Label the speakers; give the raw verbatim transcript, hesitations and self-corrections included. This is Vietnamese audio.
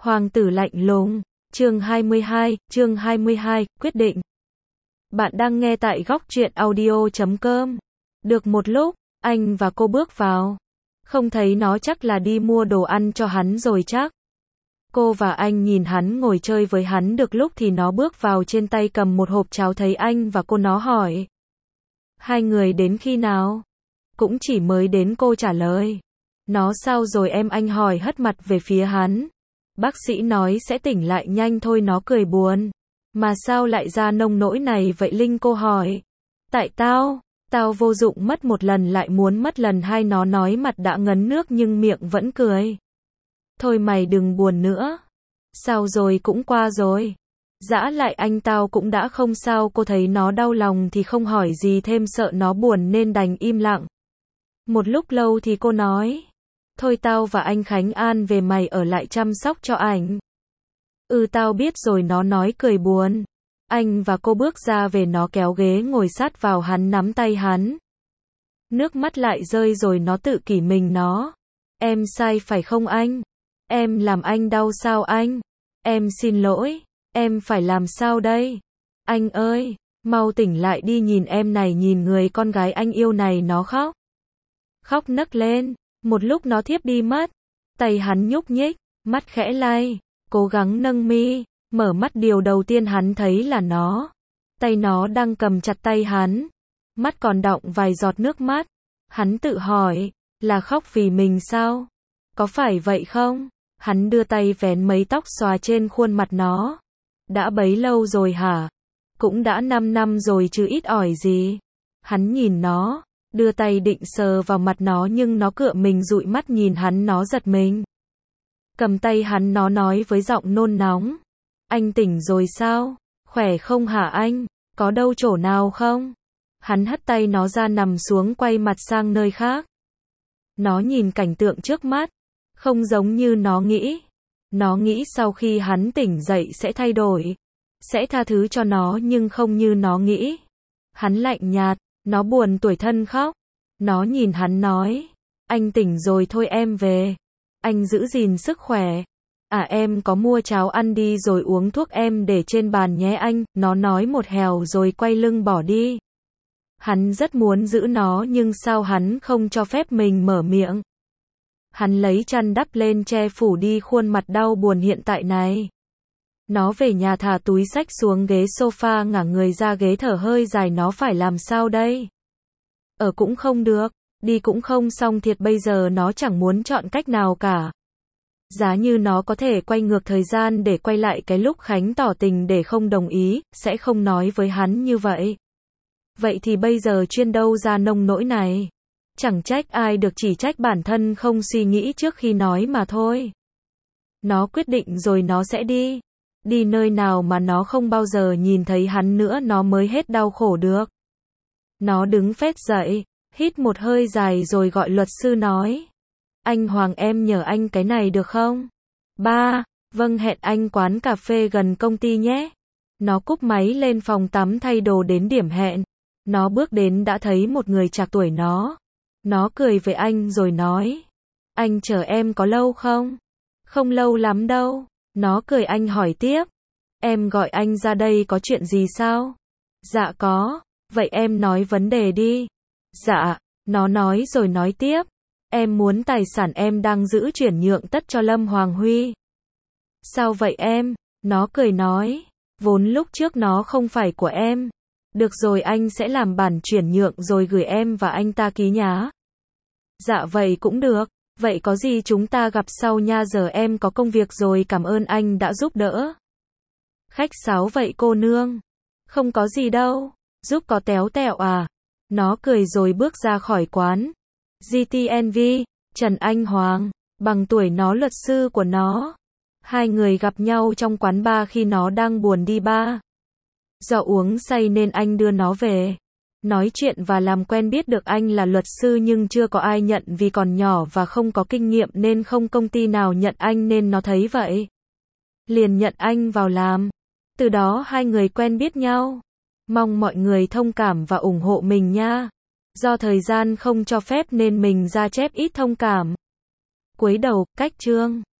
Speaker 1: Hoàng tử lạnh lùng. Chương hai mươi hai, chương hai mươi hai, quyết định. Bạn đang nghe tại góc truyện audio chấm com. Được một lúc, anh và cô bước vào. Không thấy nó chắc là đi mua đồ ăn cho hắn rồi chắc. Cô và anh nhìn hắn ngồi chơi với hắn được lúc thì nó bước vào trên tay cầm một hộp cháo thấy anh và cô nó hỏi. Hai người đến khi nào? Cũng chỉ mới đến cô trả lời. Nó sao rồi em anh hỏi hất mặt về phía hắn. Bác sĩ nói sẽ tỉnh lại nhanh thôi nó cười buồn. Mà sao lại ra nông nỗi này vậy Linh cô hỏi. Tại tao, tao vô dụng mất một lần lại muốn mất lần hai nó nói mặt đã ngấn nước nhưng miệng vẫn cười. Thôi mày đừng buồn nữa. Sao rồi cũng qua rồi. Dã lại anh tao cũng đã không sao cô thấy nó đau lòng thì không hỏi gì thêm sợ nó buồn nên đành im lặng. Một lúc lâu thì cô nói. Thôi tao và anh Khánh An về mày ở lại chăm sóc cho ảnh. Ừ tao biết rồi nó nói cười buồn. Anh và cô bước ra về nó kéo ghế ngồi sát vào hắn nắm tay hắn. Nước mắt lại rơi rồi nó tự kỷ mình nó. Em sai phải không anh? Em làm anh đau sao anh? Em xin lỗi. Em phải làm sao đây? Anh ơi, mau tỉnh lại đi nhìn em này nhìn người con gái anh yêu này nó khóc. Khóc nấc lên. Một lúc nó thiếp đi mất. Tay hắn nhúc nhích, mắt khẽ lay, cố gắng nâng mi, mở mắt điều đầu tiên hắn thấy là nó. Tay nó đang cầm chặt tay hắn. Mắt còn đọng vài giọt nước mắt. Hắn tự hỏi, là khóc vì mình sao? Có phải vậy không? Hắn đưa tay vén mấy tóc xòa trên khuôn mặt nó. Đã bấy lâu rồi hả? Cũng đã năm năm rồi chứ ít ỏi gì. Hắn nhìn nó. Đưa tay định sờ vào mặt nó nhưng nó cựa mình dụi mắt nhìn hắn nó giật mình. Cầm tay hắn nó nói với giọng nôn nóng. Anh tỉnh rồi sao? Khỏe không hả anh? Có đâu chỗ nào không? Hắn hất tay nó ra nằm xuống quay mặt sang nơi khác. Nó nhìn cảnh tượng trước mắt. Không giống như nó nghĩ. Nó nghĩ sau khi hắn tỉnh dậy sẽ thay đổi. Sẽ tha thứ cho nó nhưng không như nó nghĩ. Hắn lạnh nhạt. Nó buồn tủi thân khóc. Nó nhìn hắn nói. Anh tỉnh rồi thôi em về. Anh giữ gìn sức khỏe. À em có mua cháo ăn đi rồi uống thuốc em để trên bàn nhé anh. Nó nói một hèo rồi quay lưng bỏ đi. Hắn rất muốn giữ nó nhưng sao hắn không cho phép mình mở miệng. Hắn lấy chăn đắp lên che phủ đi khuôn mặt đau buồn hiện tại này. Nó về nhà thả túi xách xuống ghế sofa ngả người ra ghế thở hơi dài nó phải làm sao đây? Ở cũng không được, đi cũng không xong thiệt bây giờ nó chẳng muốn chọn cách nào cả. Giá như nó có thể quay ngược thời gian để quay lại cái lúc Khánh tỏ tình để không đồng ý, sẽ không nói với hắn như vậy. Vậy thì bây giờ chuyên đâu ra nông nỗi này? Chẳng trách ai được chỉ trách bản thân không suy nghĩ trước khi nói mà thôi. Nó quyết định rồi nó sẽ đi. Đi nơi nào mà nó không bao giờ nhìn thấy hắn nữa nó mới hết đau khổ được. Nó đứng phết dậy, hít một hơi dài rồi gọi luật sư nói. Anh Hoàng em nhờ anh cái này được không? Ba, vâng hẹn anh quán cà phê gần công ty nhé. Nó cúp máy lên phòng tắm thay đồ đến điểm hẹn. Nó bước đến đã thấy một người trạc tuổi nó. Nó cười với anh rồi nói. Anh chờ em có lâu không? Không lâu lắm đâu. Nó cười anh hỏi tiếp. Em gọi anh ra đây có chuyện gì sao? Dạ có. Vậy em nói vấn đề đi. Dạ. Nó nói rồi nói tiếp. Em muốn tài sản em đang giữ chuyển nhượng tất cho Lâm Hoàng Huy. Sao vậy em? Nó cười nói. Vốn lúc trước nó không phải của em. Được rồi anh sẽ làm bản chuyển nhượng rồi gửi em và anh ta ký nhá. Dạ vậy cũng được. Vậy có gì chúng ta gặp sau nha giờ em có công việc rồi cảm ơn anh đã giúp đỡ. Khách sáo vậy cô nương. Không có gì đâu. Giúp có téo tẹo à. Nó cười rồi bước ra khỏi quán. giê tê en vê, Trần Anh Hoàng, bằng tuổi nó luật sư của nó. Hai người gặp nhau trong quán bar khi nó đang buồn đi bar. Do uống say nên anh đưa nó về. Nói chuyện và làm quen biết được anh là luật sư nhưng chưa có ai nhận vì còn nhỏ và không có kinh nghiệm nên không công ty nào nhận anh nên nó thấy vậy. Liền nhận anh vào làm. Từ đó hai người quen biết nhau. Mong mọi người thông cảm và ủng hộ mình nha. Do thời gian không cho phép nên mình ra chép ít thông cảm. Cuối đầu, cách chương.